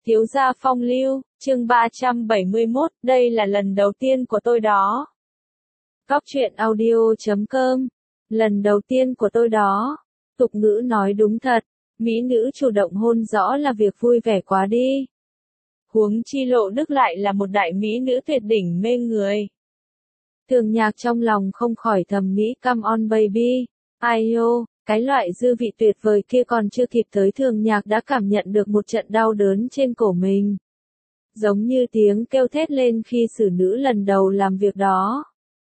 Thiếu gia phong lưu, chương 371, đây là lần đầu tiên của tôi đó. Góc truyện audio.com. Lần đầu tiên của tôi đó. Tục ngữ nói đúng thật, mỹ nữ chủ động hôn rõ là việc vui vẻ quá đi. Huống chi Lộ Đức lại là một đại mỹ nữ tuyệt đỉnh mê người. Thường Nhạc trong lòng không khỏi thầm nghĩ come on baby, ai ô. Cái loại dư vị tuyệt vời kia còn chưa kịp tới Thường Nhạc đã cảm nhận được một trận đau đớn trên cổ mình. Giống như tiếng kêu thét lên khi xử nữ lần đầu làm việc đó.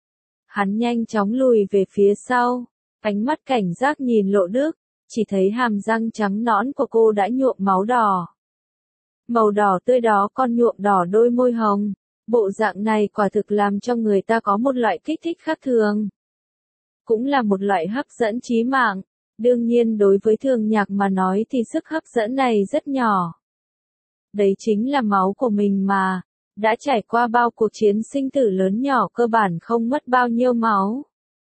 Hắn nhanh chóng lùi về phía sau, ánh mắt cảnh giác nhìn Lộ Đức, chỉ thấy hàm răng trắng nõn của cô đã nhuộm máu đỏ. Màu đỏ tươi đó còn nhuộm đỏ đôi môi hồng, bộ dạng này quả thực làm cho người ta có một loại kích thích khác thường. Cũng là một loại hấp dẫn chí mạng. Đương nhiên đối với Thường Nhạc mà nói thì sức hấp dẫn này rất nhỏ. Đấy chính là máu của mình mà. Đã trải qua bao cuộc chiến sinh tử lớn nhỏ cơ bản không mất bao nhiêu máu.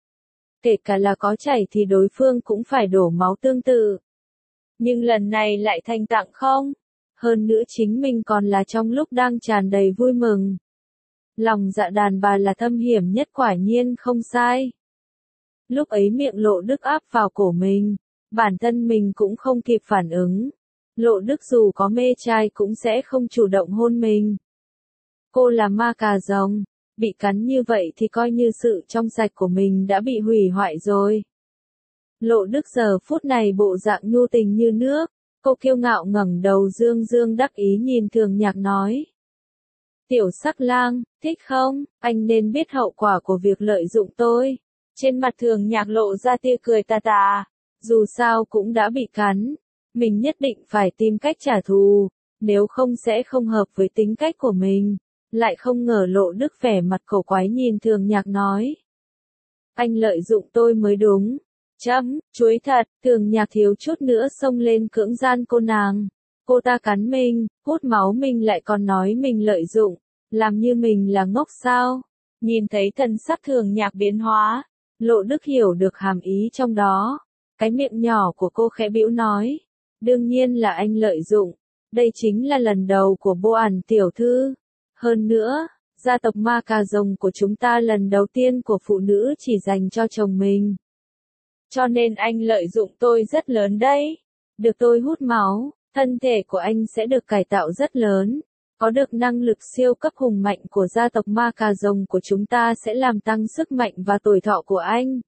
Kể cả là có chảy thì đối phương cũng phải đổ máu tương tự. Nhưng lần này lại thành tặng không. Hơn nữa chính mình còn là trong lúc đang tràn đầy vui mừng. Lòng dạ đàn bà là thâm hiểm nhất quả nhiên không sai. Lúc ấy miệng Lộ Đức áp vào cổ mình, bản thân mình cũng không kịp phản ứng. Lộ Đức dù có mê trai cũng sẽ không chủ động hôn mình. Cô là ma cà rồng, bị cắn như vậy thì coi như sự trong sạch của mình đã bị hủy hoại rồi. Lộ Đức giờ phút này bộ dạng nhu tình như nước, cô kiêu ngạo ngẩng đầu dương dương đắc ý nhìn Thường Nhạc nói. Tiểu sắc lang, thích không, anh nên biết hậu quả của việc lợi dụng tôi. Trên mặt Thường Nhạc lộ ra tia cười tà tà, dù sao cũng đã bị cắn, mình nhất định phải tìm cách trả thù, nếu không sẽ không hợp với tính cách của mình. Lại không ngờ Lộ Đức vẻ mặt cổ quái nhìn Thường Nhạc nói. Anh lợi dụng tôi mới đúng. Chuối thật, Thường Nhạc thiếu chút nữa xông lên cưỡng gian cô nàng. Cô ta cắn mình, hút máu mình lại còn nói mình lợi dụng, làm như mình là ngốc sao. Nhìn thấy thần sắc Thường Nhạc biến hóa. Lộ Đức hiểu được hàm ý trong đó. Cái miệng nhỏ của cô khẽ bĩu nói. Đương nhiên là anh lợi dụng. Đây chính là lần đầu của Bô Ản tiểu thư. Hơn nữa, gia tộc ma cà rồng của chúng ta lần đầu tiên của phụ nữ chỉ dành cho chồng mình. Cho nên anh lợi dụng tôi rất lớn đấy. Được tôi hút máu, thân thể của anh sẽ được cải tạo rất lớn. Có được năng lực siêu cấp hùng mạnh của gia tộc ma cà rồng của chúng ta sẽ làm tăng sức mạnh và tuổi thọ của anh.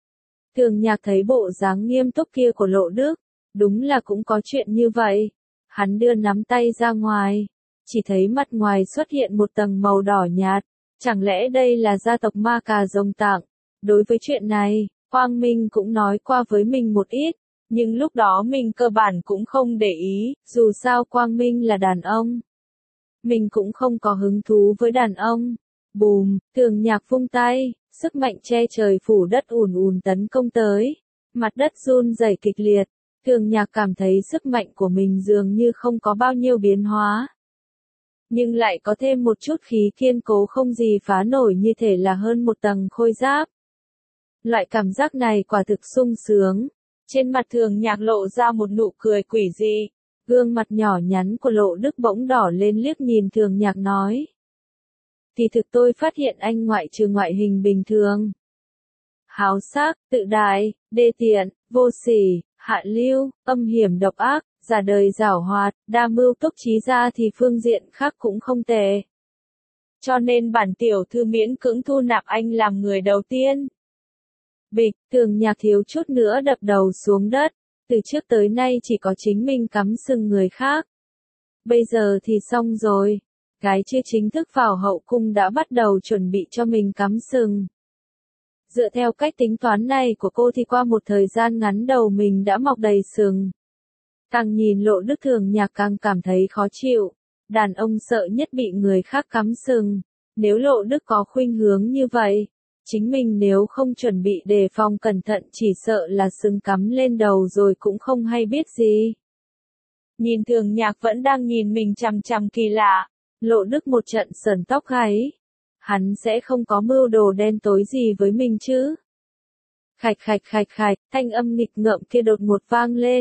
Thường Nhạc thấy bộ dáng nghiêm túc kia của Lộ Đức, đúng là cũng có chuyện như vậy. Hắn đưa nắm tay ra ngoài, chỉ thấy mặt ngoài xuất hiện một tầng màu đỏ nhạt. Chẳng lẽ đây là gia tộc ma cà rồng tặng? Đối với chuyện này, Quang Minh cũng nói qua với mình một ít, nhưng lúc đó mình cơ bản cũng không để ý, dù sao Quang Minh là đàn ông. Mình cũng không có hứng thú với đàn ông. Bùm, Thường Nhạc vung tay, sức mạnh che trời phủ đất ùn ùn tấn công tới. Mặt đất run rẩy kịch liệt. Thường Nhạc cảm thấy sức mạnh của mình dường như không có bao nhiêu biến hóa. Nhưng lại có thêm một chút khí kiên cố không gì phá nổi như thể là hơn một tầng khôi giáp. Loại cảm giác này quả thực sung sướng. Trên mặt Thường Nhạc lộ ra một nụ cười quỷ dị. Gương mặt nhỏ nhắn của Lộ Đức bỗng đỏ lên liếc nhìn Thường Nhạc nói. Thì thực tôi phát hiện anh ngoại trừ ngoại hình bình thường. Háo sắc, tự đại, đê tiện, vô sỉ, hạ lưu, âm hiểm độc ác, giả đời giảo hoạt, đa mưu túc trí ra thì phương diện khác cũng không tệ. Cho nên bản tiểu thư miễn cưỡng thu nạp anh làm người đầu tiên. Bịch, Thường Nhạc thiếu chút nữa đập đầu xuống đất. Từ trước tới nay chỉ có chính mình cắm sừng người khác. Bây giờ thì xong rồi. Gái chưa chính thức vào hậu cung đã bắt đầu chuẩn bị cho mình cắm sừng. Dựa theo cách tính toán này của cô thì qua một thời gian ngắn đầu mình đã mọc đầy sừng. Càng nhìn Lộ Đức Thường Nhạc càng cảm thấy khó chịu. Đàn ông sợ nhất bị người khác cắm sừng. Nếu Lộ Đức có khuynh hướng như vậy, chính mình nếu không chuẩn bị đề phòng cẩn thận chỉ sợ là sừng cắm lên đầu rồi cũng không hay biết gì. Nhìn Thường Nhạc vẫn đang nhìn mình chằm chằm kỳ lạ, Lộ Đức một trận sởn tóc gáy. Hắn sẽ không có mưu đồ đen tối gì với mình chứ? Khạch khạch khạch khạch, thanh âm nghịch ngợm kia đột ngột vang lên.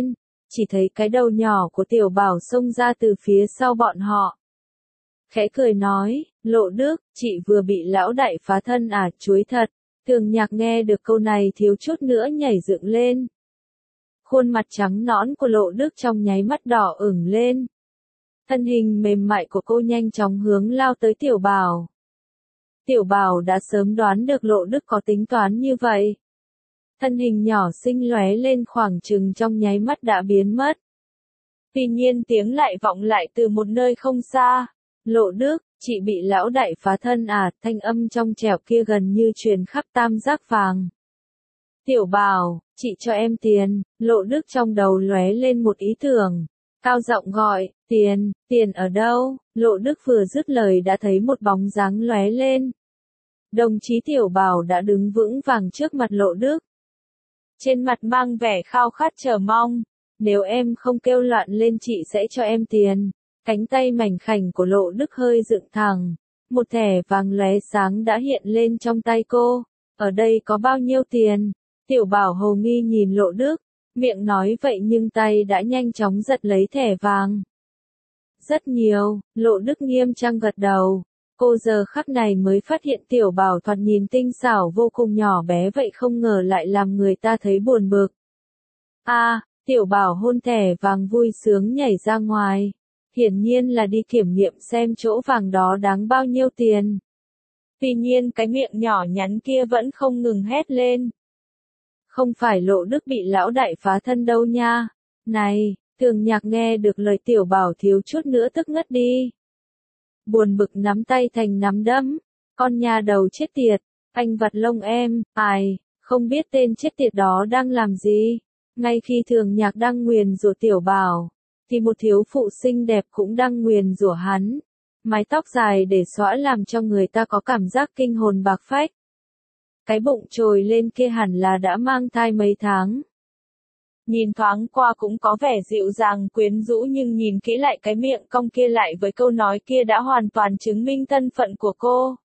chỉ thấy cái đầu nhỏ của Tiểu Bảo xông ra từ phía sau bọn họ. Khẽ cười nói, Lộ Đức, chị vừa bị lão đại phá thân à, chuối thật. Thường Nhạc nghe được câu này thiếu chút nữa nhảy dựng lên. Khuôn mặt trắng nõn của Lộ Đức trong nháy mắt đỏ ửng lên. Thân hình mềm mại của cô nhanh chóng hướng lao tới Tiểu Bảo. Tiểu Bảo đã sớm đoán được Lộ Đức có tính toán như vậy. Thân hình nhỏ xinh lóe lên khoảng chừng trong nháy mắt đã biến mất. Tuy nhiên tiếng lại vọng lại từ một nơi không xa. Lộ Đức, chị bị lão đại phá thân à, thanh âm trong trẻo kia gần như truyền khắp tam giác vàng. Tiểu Bảo, chị cho em tiền. Lộ Đức trong đầu lóe lên một ý tưởng. Cao giọng gọi, tiền ở đâu? Lộ Đức vừa dứt lời đã thấy một bóng dáng lóe lên. Đồng chí Tiểu Bảo đã đứng vững vàng trước mặt Lộ Đức. Trên mặt mang vẻ khao khát chờ mong. Nếu em không kêu loạn lên chị sẽ cho em tiền. Cánh tay mảnh khảnh của Lộ Đức hơi dựng thẳng. Một thẻ vàng lóe sáng đã hiện lên trong tay cô. Ở đây có bao nhiêu tiền? Tiểu Bảo hồ nghi nhìn Lộ Đức. Miệng nói vậy nhưng tay đã nhanh chóng giật lấy thẻ vàng. Rất nhiều, Lộ Đức nghiêm trang gật đầu. Cô giờ khắc này mới phát hiện Tiểu Bảo thoạt nhìn tinh xảo vô cùng nhỏ bé vậy không ngờ lại làm người ta thấy buồn bực. Tiểu Bảo hôn thẻ vàng vui sướng nhảy ra ngoài. Hiển nhiên là đi kiểm nghiệm xem chỗ vàng đó đáng bao nhiêu tiền. Tuy nhiên cái miệng nhỏ nhắn kia vẫn không ngừng hét lên. Không phải Lộ Đức bị lão đại phá thân đâu nha. Này, Thường Nhạc nghe được lời Tiểu Bảo thiếu chút nữa tức ngất đi. Buồn bực nắm tay thành nắm đấm. Con nhà đầu chết tiệt, anh vặt lông em, không biết tên chết tiệt đó đang làm gì. Ngay khi Thường Nhạc đang nguyền rủa Tiểu Bảo, thì một thiếu phụ xinh đẹp cũng đang nguyền rủa hắn. Mái tóc dài để xõa làm cho người ta có cảm giác kinh hồn bạc phách. Cái bụng trồi lên kia hẳn là đã mang thai mấy tháng. Nhìn thoáng qua cũng có vẻ dịu dàng quyến rũ nhưng nhìn kỹ lại cái miệng cong kia lại với câu nói kia đã hoàn toàn chứng minh thân phận của cô.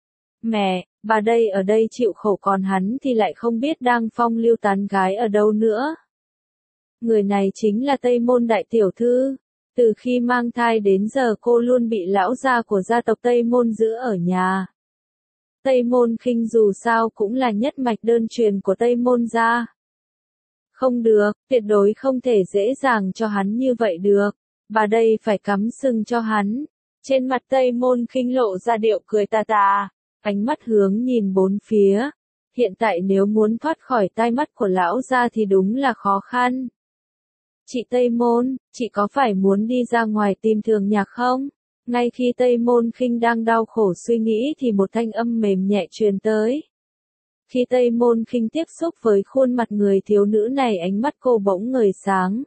Mẹ, bà đây ở đây chịu khổ còn hắn thì lại không biết đang phong lưu tán gái ở đâu nữa. Người này chính là Tây Môn đại tiểu thư. Từ khi mang thai đến giờ cô luôn bị lão gia của gia tộc Tây Môn giữ ở nhà. Tây Môn Khinh dù sao cũng là nhất mạch đơn truyền của Tây Môn gia. Không được, tuyệt đối không thể dễ dàng cho hắn như vậy được. Bà đây phải cắm sừng cho hắn. Trên mặt Tây Môn Khinh lộ ra điệu cười tà tà, ánh mắt hướng nhìn bốn phía. Hiện tại nếu muốn thoát khỏi tai mắt của lão gia thì đúng là khó khăn. Chị Tây Môn, chị có phải muốn đi ra ngoài tìm Thường Nhạc không? Ngay khi Tây Môn Khinh đang đau khổ suy nghĩ thì một thanh âm mềm nhẹ truyền tới. Khi Tây Môn Khinh tiếp xúc với khuôn mặt người thiếu nữ này ánh mắt cô bỗng ngời sáng.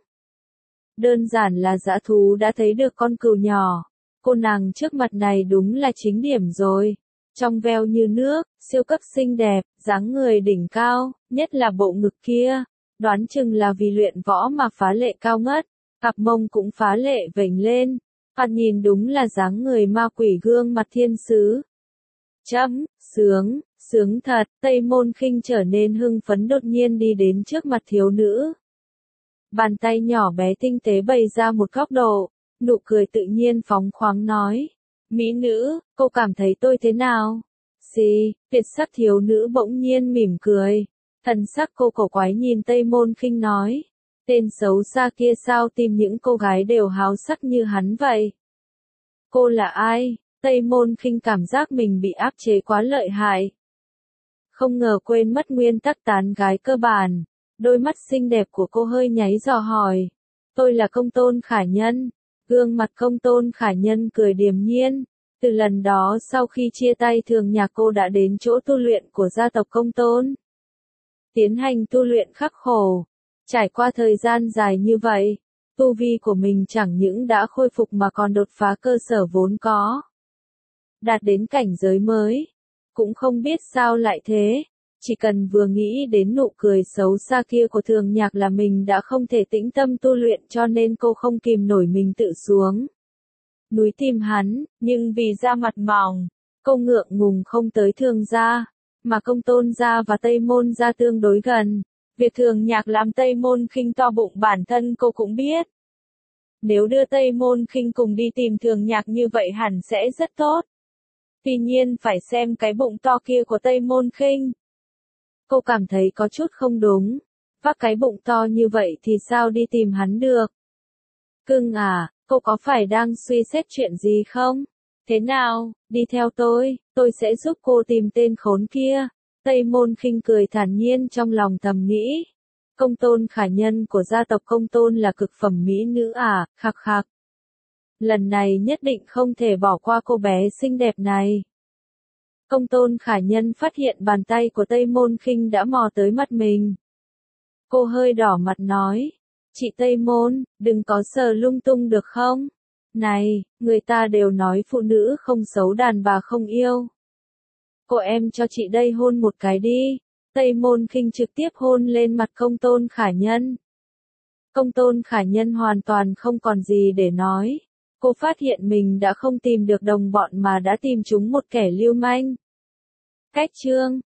Đơn giản là dã thú đã thấy được con cừu nhỏ. Cô nàng trước mặt này đúng là chính điểm rồi. Trong veo như nước, siêu cấp xinh đẹp, dáng người đỉnh cao, nhất là bộ ngực kia. Đoán chừng là vì luyện võ mà phá lệ cao ngất, cặp mông cũng phá lệ vểnh lên. Thoạt nhìn đúng là dáng người ma quỷ gương mặt thiên sứ. Sướng thật, Tây Môn Khinh trở nên hưng phấn đột nhiên đi đến trước mặt thiếu nữ. Bàn tay nhỏ bé tinh tế bày ra một góc độ, nụ cười tự nhiên phóng khoáng nói. Mỹ nữ, cô cảm thấy tôi thế nào? Tuyệt sắc thiếu nữ bỗng nhiên mỉm cười. Thần sắc cô cổ quái nhìn Tây Môn Khinh nói. Tên xấu xa kia sao tìm những cô gái đều háo sắc như hắn vậy? Cô là ai? Tây Môn Khinh cảm giác mình bị áp chế quá lợi hại. Không ngờ quên mất nguyên tắc tán gái cơ bản. Đôi mắt xinh đẹp của cô hơi nháy dò hỏi. Tôi là Công Tôn Khả Nhân. Gương mặt Công Tôn Khả Nhân cười điềm nhiên. Từ lần đó sau khi chia tay Thường Nhạc cô đã đến chỗ tu luyện của gia tộc Công Tôn. Tiến hành tu luyện khắc khổ. Trải qua thời gian dài như vậy, tu vi của mình chẳng những đã khôi phục mà còn đột phá cơ sở vốn có. Đạt đến cảnh giới mới. Cũng không biết sao lại thế. Chỉ cần vừa nghĩ đến nụ cười xấu xa kia của Thường Nhạc là mình đã không thể tĩnh tâm tu luyện cho nên cô không kìm nổi mình tự xuống núi tìm hắn, nhưng vì da mặt mỏng, cô ngượng ngùng không tới Thường gia, mà Công Tôn gia và Tây Môn gia tương đối gần, Việc Thường Nhạc làm Tây Môn Khinh to bụng bản thân cô cũng biết. Nếu đưa Tây Môn Khinh cùng đi tìm Thường Nhạc như vậy hẳn sẽ rất tốt. Tuy nhiên phải xem cái bụng to kia của Tây Môn Khinh. Cô cảm thấy có chút không đúng. Vác cái bụng to như vậy thì sao đi tìm hắn được? Cưng à, cô có phải đang suy xét chuyện gì không? Thế nào, đi theo tôi sẽ giúp cô tìm tên khốn kia. Tây Môn Khinh cười thản nhiên trong lòng thầm nghĩ. Công Tôn Khả Nhân của gia tộc Công Tôn là cực phẩm mỹ nữ à, khạc khạc. Lần này nhất định không thể bỏ qua cô bé xinh đẹp này. Công Tôn Khả Nhân phát hiện bàn tay của Tây Môn Khinh đã mò tới mặt mình. Cô hơi đỏ mặt nói, chị Tây Môn, đừng có sờ lung tung được không? Này, người ta đều nói phụ nữ không xấu đàn bà không yêu. Cô em cho chị đây hôn một cái đi. Tây Môn Khinh trực tiếp hôn lên mặt Công Tôn Khả Nhân. Công Tôn Khả Nhân hoàn toàn không còn gì để nói. Cô phát hiện mình đã không tìm được đồng bọn mà đã tìm chúng một kẻ lưu manh. Cách chương